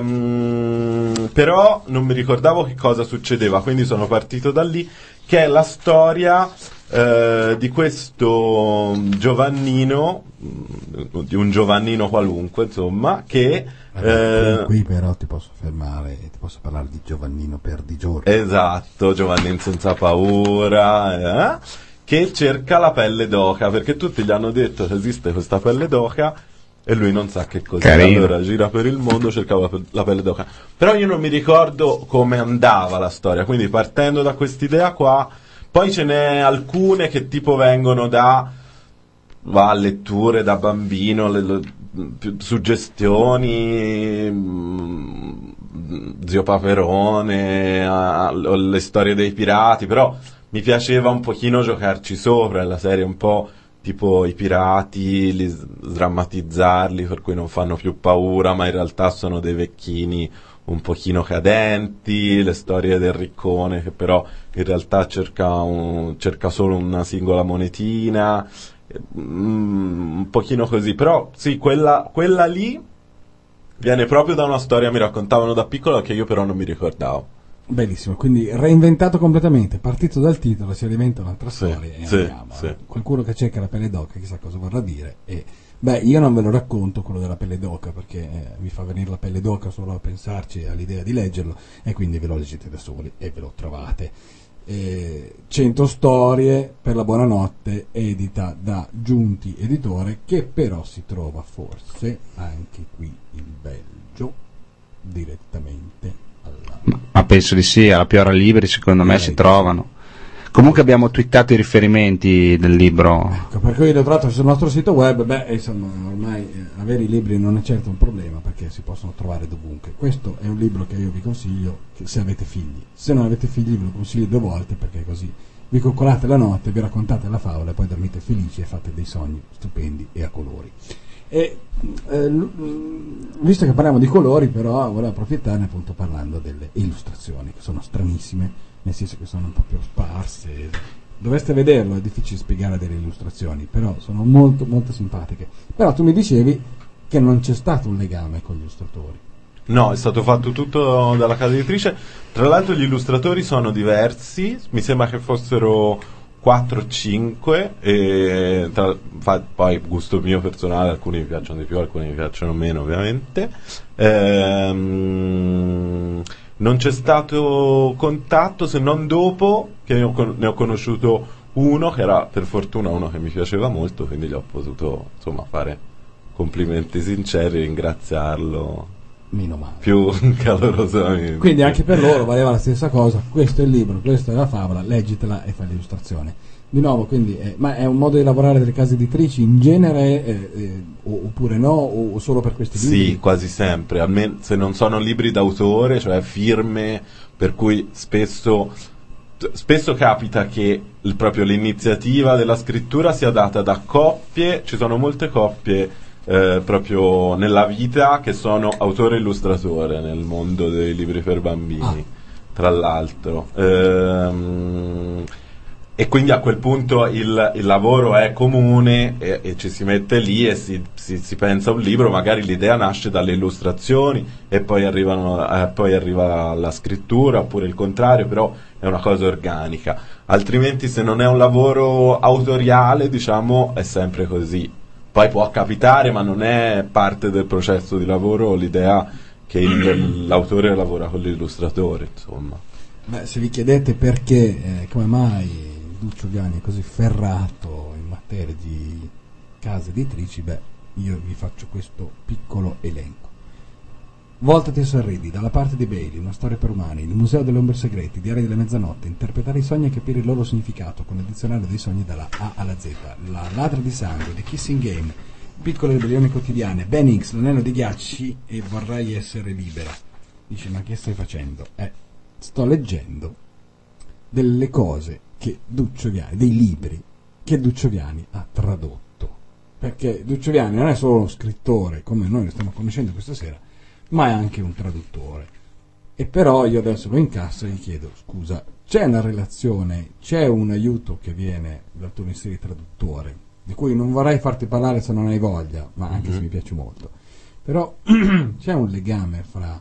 non mi ricordavo che cosa succedeva, quindi sono partito da lì, che è la storia di questo Giovannino, di un Giovannino qualunque, insomma, che qui però ti posso fermare, ti posso parlare di Giovannino Perdigiorno. Esatto, Giovannino senza paura, che cerca la pelle d'oca, perché tutti gli hanno detto che esiste questa pelle d'oca e lui non sa che cos'è. Allora gira per il mondo, cercava la pelle d'oca. Però io non mi ricordo come andava la storia, quindi partendo da quest'idea qua, poi ce n'è alcune che tipo vengono da letture da bambino, suggestioni, Zio Paperone, le storie dei pirati, però mi piaceva un pochino giocarci sopra, la serie un po' tipo i pirati, li sdrammatizzarli per cui non fanno più paura, ma in realtà sono dei vecchini un pochino cadenti, le storie del riccone che però in realtà cerca solo una singola monetina, un pochino così. Però sì, quella lì viene proprio da una storia, mi raccontavano da piccolo, che io però non mi ricordavo. Bellissimo, quindi reinventato completamente, partito dal titolo, si alimenta un'altra storia e sì, andiamo. Sì. Qualcuno che cerca la pelle d'oca chissà cosa vorrà dire. E io non ve lo racconto quello della pelle d'oca, perché mi fa venire la pelle d'oca solo a pensarci, all'idea di leggerlo, e quindi ve lo leggete da soli e ve lo trovate. 100 storie per la buonanotte, edita da Giunti Editore, che però si trova forse anche qui in Belgio direttamente ma penso di sì, alla Piora Libri secondo me si trovano. Comunque abbiamo twittato i riferimenti del libro. Ecco, per cui l'ho trovato sul nostro sito web. Insomma, ormai avere i libri non è certo un problema, perché si possono trovare dovunque. Questo è un libro che io vi consiglio se avete figli. Se non avete figli ve lo consiglio 2 volte, perché così vi coccolate la notte, vi raccontate la favola e poi dormite felici e fate dei sogni stupendi e a colori. E visto che parliamo di colori, però volevo approfittarne appunto parlando delle illustrazioni, che sono stranissime, nel senso che sono un po' più sparse. Dovreste vederlo, è difficile spiegare delle illustrazioni, però sono molto molto simpatiche. Però tu mi dicevi che non c'è stato un legame con gli illustratori. No, è stato fatto tutto dalla casa editrice. Tra l'altro gli illustratori sono diversi, mi sembra che fossero 4 o 5, e poi gusto mio personale, alcuni mi piacciono di più, alcuni mi piacciono meno ovviamente. Non c'è stato contatto, se non dopo che ne ho conosciuto uno, che era per fortuna uno che mi piaceva molto, quindi gli ho potuto insomma fare complimenti sinceri e ringraziarlo Meno male. più calorosamente. Quindi anche per loro valeva la stessa cosa. Questo è il libro, questa è la favola, leggitela e fai l'illustrazione. Di nuovo, quindi, ma è un modo di lavorare delle case editrici in genere, oppure no, o solo per questi libri? Sì, quasi sempre, almeno se non sono libri d'autore, cioè firme, per cui spesso capita che proprio l'iniziativa della scrittura sia data da coppie. Ci sono molte coppie proprio nella vita che sono autore e illustratore nel mondo dei libri per bambini, tra l'altro. E quindi a quel punto il lavoro è comune e ci si mette lì e si pensa a un libro, magari l'idea nasce dalle illustrazioni e poi arriva la scrittura, oppure il contrario, però è una cosa organica. Altrimenti, se non è un lavoro autoriale, diciamo, è sempre così. Poi può capitare, ma non è parte del processo di lavoro l'idea che l'autore lavora con l'illustratore, insomma. Beh, se vi chiedete perché, come mai Duccio Viani è così ferrato in materia di case editrici, io vi faccio questo piccolo elenco. Voltati e sorridi, dalla parte di Bailey, una storia per umani, il museo delle ombre segreti, diari della mezzanotte, interpretare i sogni e capire il loro significato con il dizionario dei sogni dalla A alla Z, la ladra di sangue, The Kissing Game, piccole ribellioni quotidiane, Ben X, l'anello di ghiacci e vorrei essere libera. Dice, ma che stai facendo? Sto leggendo delle cose che Duccio Viani, dei libri che Duccio Viani ha tradotto, perché Duccio Viani non è solo uno scrittore come noi lo stiamo conoscendo questa sera, ma è anche un traduttore. E però io adesso lo incasso e gli chiedo, scusa, c'è una relazione, c'è un aiuto che viene dal tuo mestiere di traduttore, di cui non vorrei farti parlare se non hai voglia, ma anche se mi piace molto, però c'è un legame fra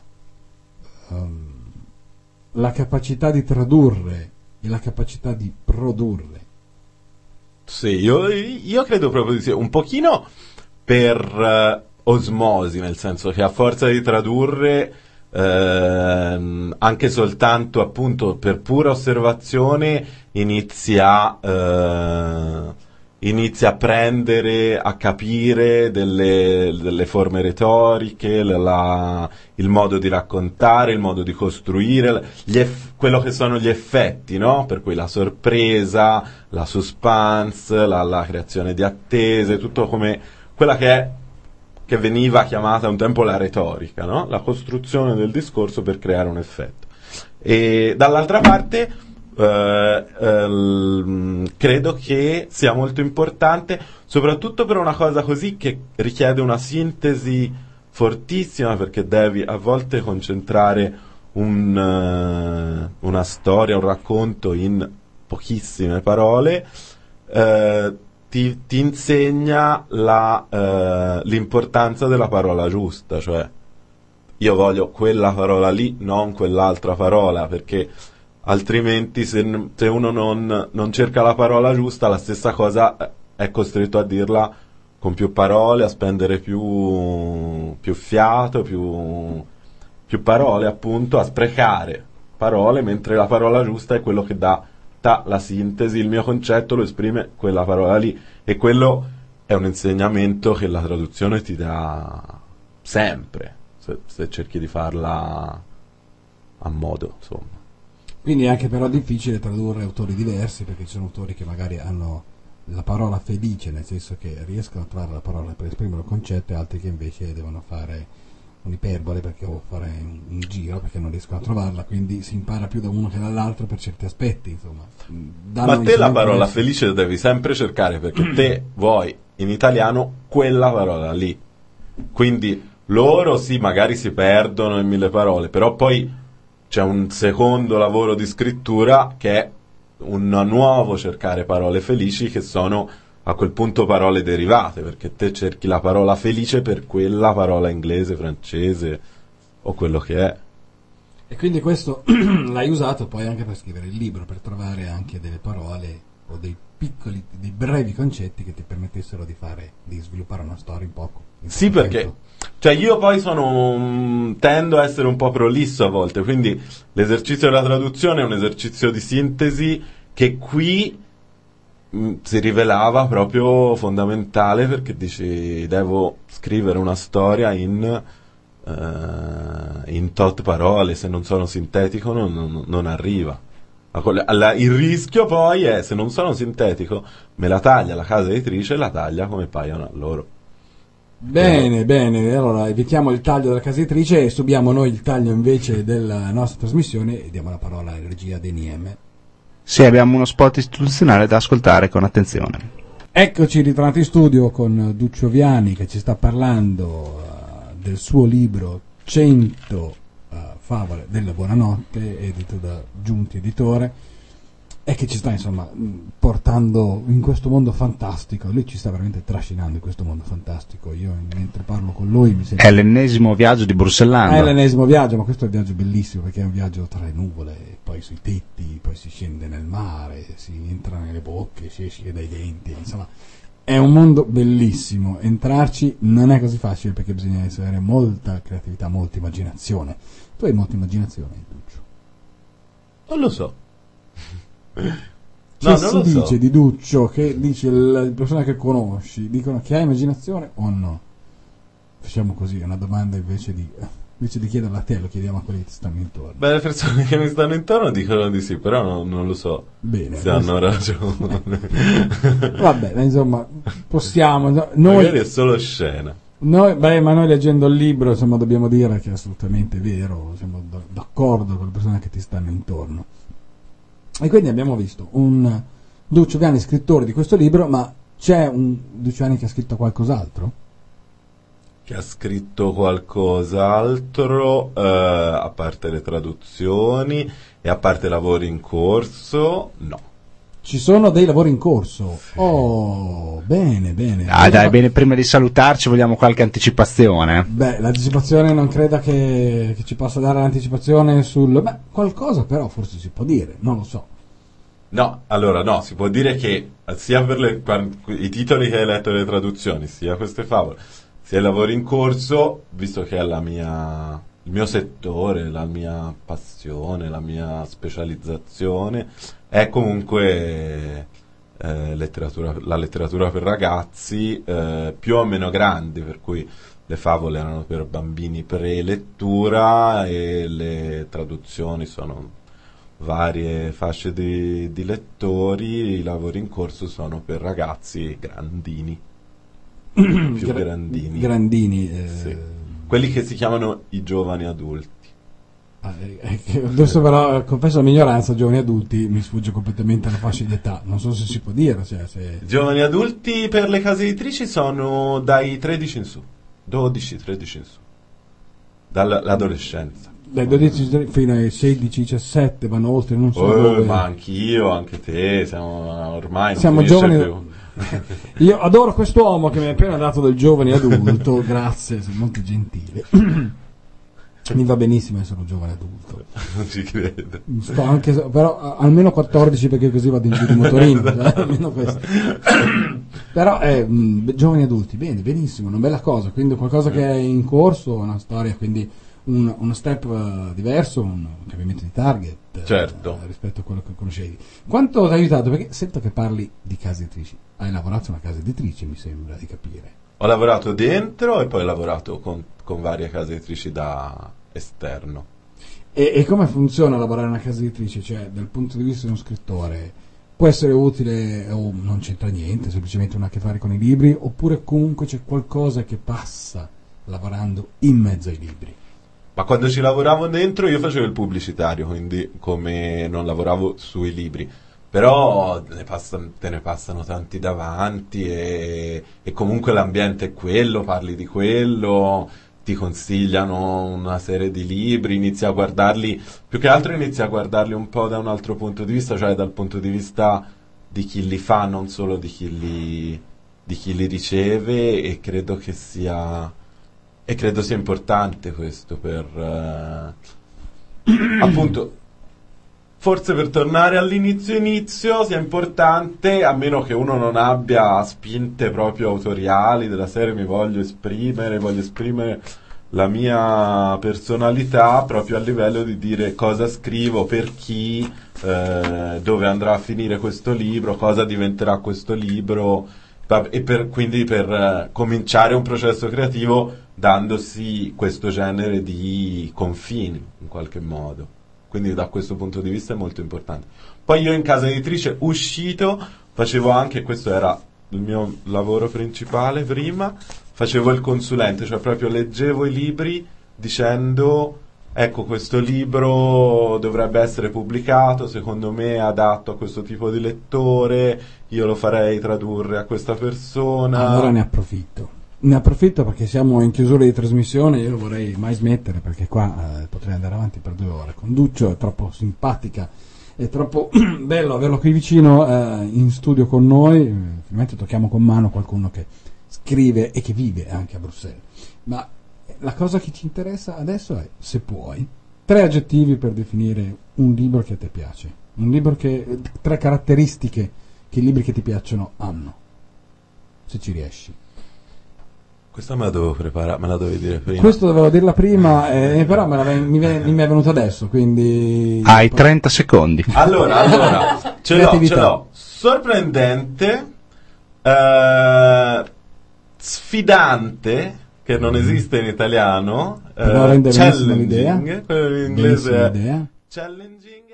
la capacità di tradurre e la capacità di produrre? Sì, io credo proprio di sì, un pochino per osmosi, nel senso che a forza di tradurre anche soltanto appunto per pura osservazione inizia a prendere, a capire delle forme retoriche, il modo di raccontare, il modo di costruire, quello che sono gli effetti, no? Per cui la sorpresa, la suspense, la creazione di attese, tutto come quella che veniva chiamata un tempo la retorica, no? La costruzione del discorso per creare un effetto. E dall'altra parte credo che sia molto importante, soprattutto per una cosa così che richiede una sintesi fortissima, perché devi a volte concentrare una storia, un racconto in pochissime parole. Ti insegna l'importanza della parola giusta, cioè io voglio quella parola lì, non quell'altra parola, perché altrimenti se uno non cerca la parola giusta, la stessa cosa è costretto a dirla con più parole, a spendere più fiato, più parole, appunto, a sprecare parole, mentre la parola giusta è quello che dà la sintesi. Il mio concetto lo esprime quella parola lì, e quello è un insegnamento che la traduzione ti dà sempre, se cerchi di farla a modo, insomma. Quindi è anche però difficile tradurre autori diversi, perché ci sono autori che magari hanno la parola felice, nel senso che riescono a trovare la parola per esprimere un concetto, e altri che invece devono fare un'iperbole perché o fare un giro perché non riescono a trovarla, quindi si impara più da uno che dall'altro per certi aspetti, insomma. Ma te la parola felice devi sempre cercare, perché te vuoi in italiano quella parola lì, quindi loro sì, magari si perdono in mille parole, però poi c'è un secondo lavoro di scrittura che è un nuovo cercare parole felici, che sono a quel punto parole derivate, perché te cerchi la parola felice per quella parola inglese, francese o quello che è. E quindi questo l'hai usato poi anche per scrivere il libro, per trovare anche delle parole o dei brevi concetti che ti permettessero di sviluppare una storia in poco. Sì, perché cioè io poi tendo a essere un po' prolisso a volte, quindi l'esercizio della traduzione è un esercizio di sintesi che qui si rivelava proprio fondamentale, perché dici devo scrivere una storia in tot parole, se non sono sintetico non arriva. Il rischio poi è, se non sono sintetico, me la taglia la casa editrice e la taglia come paiono a loro. Bene, bene, allora evitiamo il taglio della casa editrice e subiamo noi il taglio invece della nostra trasmissione e diamo la parola alla regia dei NIM. Sì, abbiamo uno spot istituzionale da ascoltare con attenzione. Eccoci ritornati in studio con Duccio Viani che ci sta parlando del suo libro 100 favole della buonanotte, edito da Giunti Editore, e che ci sta insomma portando in questo mondo fantastico. Lui ci sta veramente trascinando in questo mondo fantastico. Io mentre parlo con lui mi sento... È l'ennesimo viaggio di Bruxellando. È l'ennesimo viaggio, ma questo è un viaggio bellissimo, perché è un viaggio tra le nuvole, poi sui tetti, poi si scende nel mare, si entra nelle bocche, si esce dai denti, insomma è un mondo bellissimo. Entrarci non è così facile, perché bisogna avere molta creatività, molta immaginazione. Tu hai molta immaginazione, Duccio? Non lo so. Che si dice di Duccio, che dice le persone che conosci, dicono che hai immaginazione o no? Facciamo così, una domanda invece di chiederla a te, lo chiediamo a quelli che ti stanno intorno. Beh, le persone che mi stanno intorno dicono di sì, però non lo so. Bene, se hanno ragione. Vabbè, insomma, possiamo. Noi, magari è solo scena. ma noi leggendo il libro, insomma, dobbiamo dire che è assolutamente vero, siamo d'accordo con le persone che ti stanno intorno. E quindi abbiamo visto un Duccio Viani, scrittore di questo libro, ma c'è un Duccio Viani che ha scritto qualcos'altro? Che ha scritto qualcos'altro, a parte le traduzioni e a parte lavori in corso, no. Ci sono dei lavori in corso? Sì. Oh, bene, bene. Dai, bene, prima di salutarci vogliamo qualche anticipazione. Beh, l'anticipazione non credo che ci possa dare l'anticipazione sul... Beh, qualcosa però forse si può dire, non lo so. No, allora no, si può dire che sia per i titoli che hai letto e le traduzioni, sia queste favole, sia i lavori in corso, visto che è il mio settore, la mia passione, la mia specializzazione, è comunque la letteratura per ragazzi, più o meno grandi, per cui le favole erano per bambini pre-lettura e le traduzioni sono varie fasce di lettori, i lavori in corso sono per ragazzi grandini, più grandini. Grandini, sì. Quelli che si chiamano i giovani adulti. Adesso però confesso la mia ignoranza, giovani adulti mi sfugge completamente la fascia di età, non so se si può dire, cioè, se... Giovani adulti per le case editrici sono dai 13 in su, 12-13 in su, dall'adolescenza. Dai 12 fino ai 16-17 vanno oltre, non so dove. Ma anch'io, anche te, ormai siamo giovani più. Io adoro quest'uomo che mi ha appena dato del giovane adulto, grazie, sei molto gentile. Mi va benissimo essere un giovane adulto. Non ci credo. Sto anche, però almeno 14, perché così vado in giro di motorino, almeno questo. Però giovani adulti, bene, benissimo, una bella cosa, quindi qualcosa che è in corso, una storia, quindi uno step diverso, un cambiamento di target, certo, rispetto a quello che conoscevi. Quanto ti ha aiutato? Perché sento che parli di case editrici. Hai lavorato in una casa editrice, mi sembra di capire. Ho lavorato dentro e poi ho lavorato con varie case editrici da esterno. E come funziona lavorare in una casa editrice? Cioè, dal punto di vista di uno scrittore, può essere utile o non c'entra niente, semplicemente non ha a che fare con i libri, oppure comunque c'è qualcosa che passa lavorando in mezzo ai libri? Ma quando ci lavoravo dentro io facevo il pubblicitario, quindi come non lavoravo sui libri. Però te ne passano tanti davanti e comunque l'ambiente è quello, parli di quello, ti consigliano una serie di libri, inizi a guardarli, più che altro inizi a guardarli un po' da un altro punto di vista, cioè dal punto di vista di chi li fa, non solo di chi li riceve, e credo sia importante questo per appunto, forse per tornare all'inizio sia importante, a meno che uno non abbia spinte proprio autoriali della serie voglio esprimere la mia personalità proprio a livello di dire cosa scrivo, per chi, dove andrà a finire questo libro, cosa diventerà questo libro, e quindi per cominciare un processo creativo dandosi questo genere di confini in qualche modo. Quindi da questo punto di vista è molto importante. Poi io in casa editrice uscito facevo anche, questo era il mio lavoro principale prima, facevo il consulente, cioè proprio leggevo i libri dicendo ecco, questo libro dovrebbe essere pubblicato, secondo me è adatto a questo tipo di lettore, io lo farei tradurre a questa persona. Allora ne approfitto perché siamo in chiusura di trasmissione. Io vorrei mai smettere, perché qua potrei andare avanti per 2 ore. Con Duccio è troppo simpatica, è troppo bello averlo qui vicino in studio con noi. Finalmente tocchiamo con mano qualcuno che scrive e che vive anche a Bruxelles. Ma la cosa che ci interessa adesso è, se puoi, 3 aggettivi per definire un libro che a te piace, 3 caratteristiche che i libri che ti piacciono hanno, se ci riesci. Questa me la dovevo preparare, me la dovevi dire prima. Questo dovevo dirla prima, però mi è venuto adesso, quindi... Hai 30 secondi. Allora, ce l'ho. Sorprendente, sfidante, che non esiste in italiano, però rende benissimo challenging, l'idea. quello in inglese è challenging,